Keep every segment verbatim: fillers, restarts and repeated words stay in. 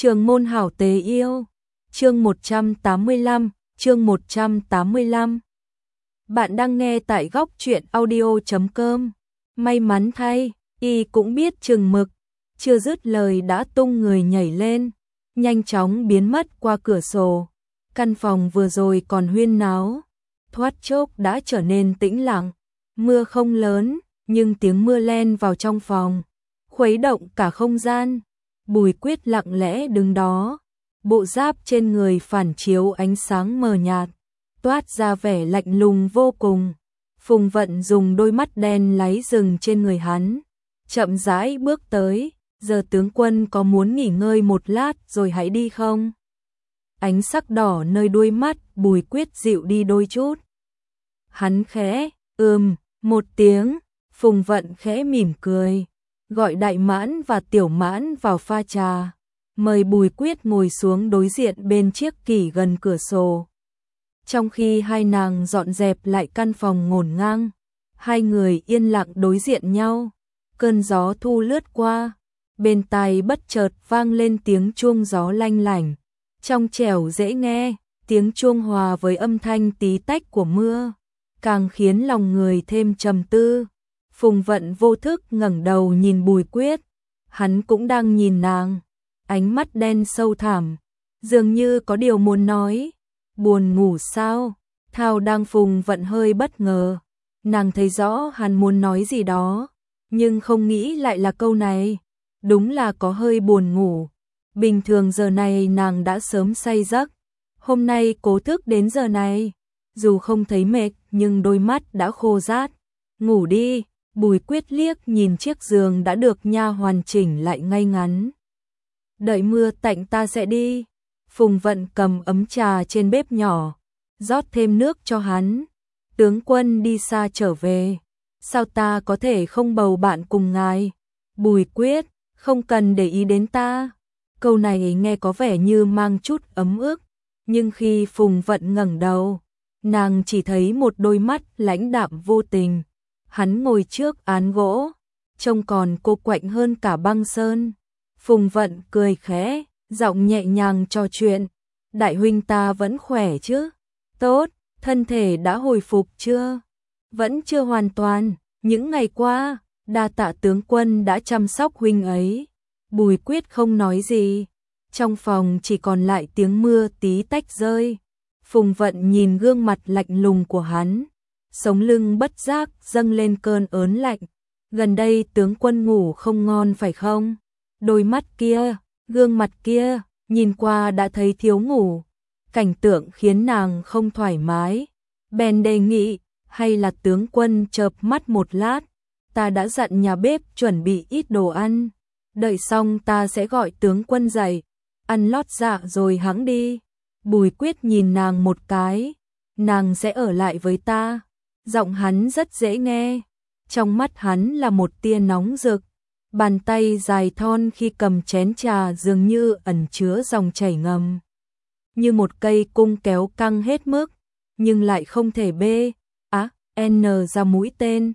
Trường môn hảo tế yêu, chương một trăm tám mươi lăm, chương một trăm tám mươi lăm. Bạn đang nghe tại góc truyện audio chấm com. May mắn thay, y cũng biết chừng mực, chưa dứt lời đã tung người nhảy lên, nhanh chóng biến mất qua cửa sổ. Căn phòng vừa rồi còn huyên náo, thoát chốc đã trở nên tĩnh lặng. Mưa không lớn, nhưng tiếng mưa len vào trong phòng, khuấy động cả không gian. Bùi Quyết lặng lẽ đứng đó, bộ giáp trên người phản chiếu ánh sáng mờ nhạt, toát ra vẻ lạnh lùng vô cùng. Phùng Vận dùng đôi mắt đen láy rừng trên người hắn, chậm rãi bước tới. Giờ tướng quân có muốn nghỉ ngơi một lát rồi hãy đi không? Ánh sắc đỏ nơi đuôi mắt Bùi Quyết dịu đi đôi chút. Hắn khẽ, ừm, một tiếng. Phùng Vận khẽ mỉm cười, gọi Đại Mãn và Tiểu Mãn vào pha trà, mời Bùi Quyết ngồi xuống đối diện bên chiếc kỷ gần cửa sổ. Trong khi hai nàng dọn dẹp lại căn phòng ngổn ngang, hai người yên lặng đối diện nhau. Cơn gió thu lướt qua, bên tai bất chợt vang lên tiếng chuông gió lanh lảnh, trong trẻo dễ nghe. Tiếng chuông hòa với âm thanh tí tách của mưa, càng khiến lòng người thêm trầm tư. Phùng Vận vô thức ngẩng đầu nhìn Bùi Quyết, hắn cũng đang nhìn nàng, ánh mắt đen sâu thẳm, dường như có điều muốn nói. Buồn ngủ sao? Thao đang Phùng Vận hơi bất ngờ, nàng thấy rõ hắn muốn nói gì đó, nhưng không nghĩ lại là câu này. Đúng là có hơi buồn ngủ, bình thường giờ này nàng đã sớm say giấc, hôm nay cố thức đến giờ này, dù không thấy mệt nhưng đôi mắt đã khô rát. Ngủ đi. Bùi Quyết liếc nhìn chiếc giường đã được nha hoàn chỉnh lại ngay ngắn. Đợi mưa tạnh ta sẽ đi. Phùng Vận cầm ấm trà trên bếp nhỏ, rót thêm nước cho hắn. Tướng quân đi xa trở về, sao ta có thể không bầu bạn cùng ngài? Bùi Quyết, không cần để ý đến ta. Câu này nghe có vẻ như mang chút ấm ức, nhưng khi Phùng Vận ngẩng đầu, nàng chỉ thấy một đôi mắt lãnh đạm vô tình. Hắn ngồi trước án gỗ, trông còn cô quạnh hơn cả băng sơn. Phùng Vận cười khẽ, giọng nhẹ nhàng trò chuyện. Đại huynh ta vẫn khỏe chứ? Tốt, thân thể đã hồi phục chưa? Vẫn chưa hoàn toàn, những ngày qua, đa tạ tướng quân đã chăm sóc huynh ấy. Bùi Quyết không nói gì, trong phòng chỉ còn lại tiếng mưa tí tách rơi. Phùng Vận nhìn gương mặt lạnh lùng của hắn, sống lưng bất giác dâng lên cơn ớn lạnh. Gần đây tướng quân ngủ không ngon phải không? Đôi mắt kia, gương mặt kia, nhìn qua đã thấy thiếu ngủ. Cảnh tượng khiến nàng không thoải mái. Bèn đề nghị, hay là tướng quân chợp mắt một lát. Ta đã dặn nhà bếp chuẩn bị ít đồ ăn. Đợi xong ta sẽ gọi tướng quân dậy. Ăn lót dạ rồi hẵng đi. Bùi Quyết nhìn nàng một cái. Nàng sẽ ở lại với ta. Giọng hắn rất dễ nghe, trong mắt hắn là một tia nóng rực, bàn tay dài thon khi cầm chén trà dường như ẩn chứa dòng chảy ngầm, như một cây cung kéo căng hết mức, nhưng lại không thể bê, á, n ra mũi tên.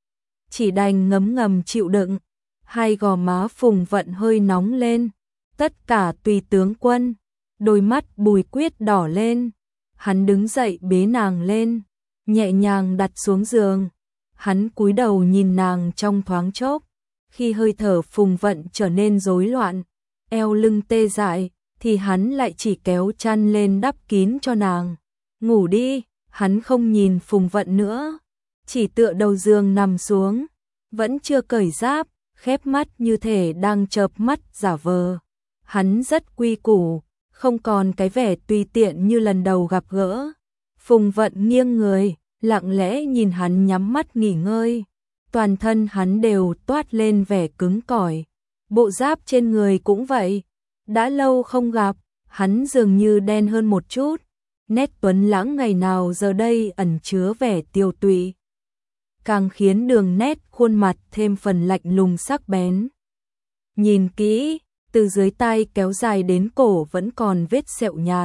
Chỉ đành ngấm ngầm chịu đựng. Hai gò má Phùng Vận hơi nóng lên. Tất cả tùy tướng quân. Đôi mắt Bùi Quyết đỏ lên, hắn đứng dậy bế nàng lên, nhẹ nhàng đặt xuống giường. Hắn cúi đầu nhìn nàng trong thoáng chốc, khi hơi thở Phùng Vận trở nên rối loạn, eo lưng tê dại, thì hắn lại chỉ kéo chăn lên đắp kín cho nàng. Ngủ đi. Hắn không nhìn Phùng Vận nữa, chỉ tựa đầu giường nằm xuống, vẫn chưa cởi giáp, khép mắt như thể đang chợp mắt giả vờ. Hắn rất quy củ, không còn cái vẻ tùy tiện như lần đầu gặp gỡ. Phùng Vận nghiêng người, lặng lẽ nhìn hắn nhắm mắt nghỉ ngơi. Toàn thân hắn đều toát lên vẻ cứng cỏi, bộ giáp trên người cũng vậy. Đã lâu không gặp, hắn dường như đen hơn một chút. Nét tuấn lãng ngày nào giờ đây ẩn chứa vẻ tiêu tụy, càng khiến đường nét khuôn mặt thêm phần lạnh lùng sắc bén. Nhìn kỹ, từ dưới tai kéo dài đến cổ vẫn còn vết sẹo nhạt.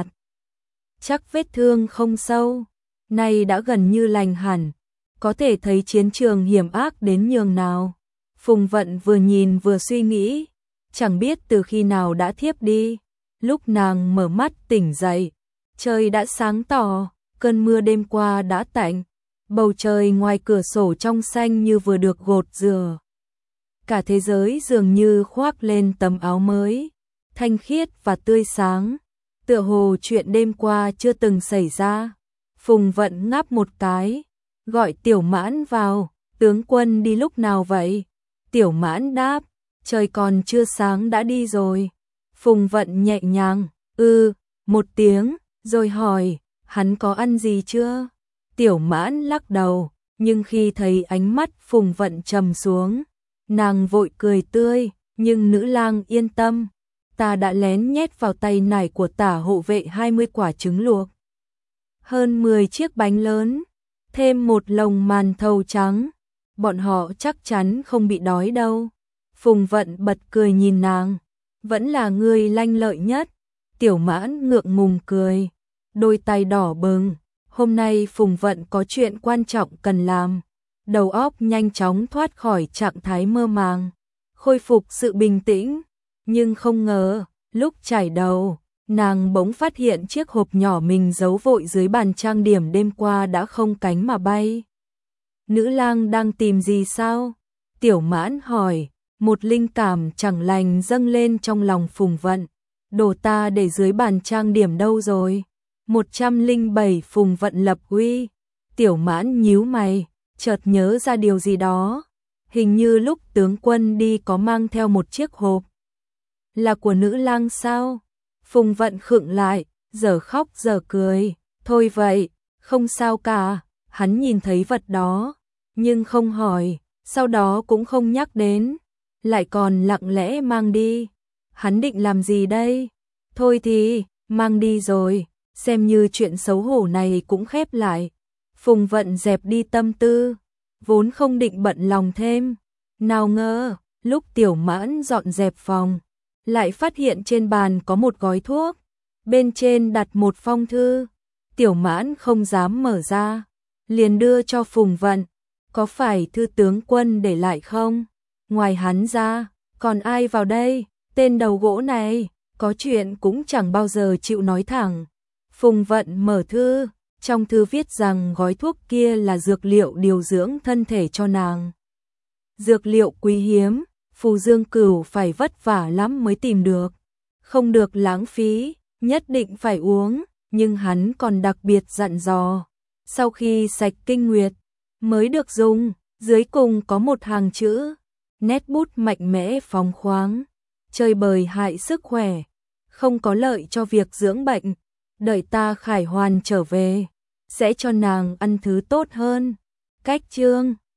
Chắc vết thương không sâu, nay đã gần như lành hẳn, có thể thấy chiến trường hiểm ác đến nhường nào. Phùng Vận vừa nhìn vừa suy nghĩ, chẳng biết từ khi nào đã thiếp đi, Lúc nàng mở mắt tỉnh dậy, trời đã sáng tỏ, cơn mưa đêm qua đã tạnh, bầu trời ngoài cửa sổ trong xanh như vừa được gột rửa. Cả thế giới dường như khoác lên tấm áo mới, thanh khiết và tươi sáng, tựa hồ chuyện đêm qua chưa từng xảy ra. Phùng Vận ngáp một cái, gọi Tiểu Mãn vào, tướng quân đi lúc nào vậy? Tiểu Mãn đáp, trời còn chưa sáng đã đi rồi. Phùng Vận nhẹ nhàng, ư, một tiếng, rồi hỏi, hắn có ăn gì chưa? Tiểu Mãn lắc đầu, nhưng khi thấy ánh mắt Phùng Vận trầm xuống, nàng vội cười tươi, nhưng nữ lang yên tâm, ta đã lén nhét vào tay nải của Tả hộ vệ hai mươi quả trứng luộc, hơn mười chiếc bánh lớn, thêm một lồng màn thầu trắng, bọn họ chắc chắn không bị đói đâu. Phùng Vận bật cười nhìn nàng, vẫn là ngươi lanh lợi nhất. Tiểu Mãn ngượng ngùng cười, đôi tay đỏ bừng, hôm nay Phùng Vận có chuyện quan trọng cần làm, đầu óc nhanh chóng thoát khỏi trạng thái mơ màng, khôi phục sự bình tĩnh, nhưng không ngờ, lúc chải đầu, nàng bỗng phát hiện chiếc hộp nhỏ mình giấu vội dưới bàn trang điểm đêm qua đã không cánh mà bay. Nữ lang đang tìm gì sao? Tiểu Mãn hỏi, một linh cảm chẳng lành dâng lên trong lòng Phùng Vận. Đồ ta để dưới bàn trang điểm đâu rồi? một trăm lẻ bảy Phùng Vận lập uy. Tiểu Mãn nhíu mày, chợt nhớ ra điều gì đó. Hình như lúc tướng quân đi có mang theo một chiếc hộp. Là của nữ lang sao? Phùng Vận khựng lại, giờ khóc giờ cười. Thôi vậy, không sao cả. Hắn nhìn thấy vật đó, nhưng không hỏi, sau đó cũng không nhắc đến, lại còn lặng lẽ mang đi. Hắn định làm gì đây? Thôi thì, mang đi rồi, xem như chuyện xấu hổ này cũng khép lại. Phùng Vận dẹp đi tâm tư, vốn không định bận lòng thêm. Nào ngờ, lúc Tiểu Mãn dọn dẹp phòng, lại phát hiện trên bàn có một gói thuốc, bên trên đặt một phong thư. Tiểu Mãn không dám mở ra, liền đưa cho Phùng Vận. Có phải thư tướng quân để lại không? Ngoài hắn ra, còn ai vào đây? Tên đầu gỗ này, có chuyện cũng chẳng bao giờ chịu nói thẳng. Phùng Vận mở thư, trong thư viết rằng gói thuốc kia là dược liệu điều dưỡng thân thể cho nàng. Dược liệu quý hiếm, Phù Dương Cửu phải vất vả lắm mới tìm được. Không được lãng phí, nhất định phải uống, nhưng hắn còn đặc biệt dặn dò. Sau khi sạch kinh nguyệt, mới được dùng. Dưới cùng có một hàng chữ, nét bút mạnh mẽ phóng khoáng, chơi bời hại sức khỏe, không có lợi cho việc dưỡng bệnh. Đợi ta khải hoàn trở về, sẽ cho nàng ăn thứ tốt hơn. Cách chương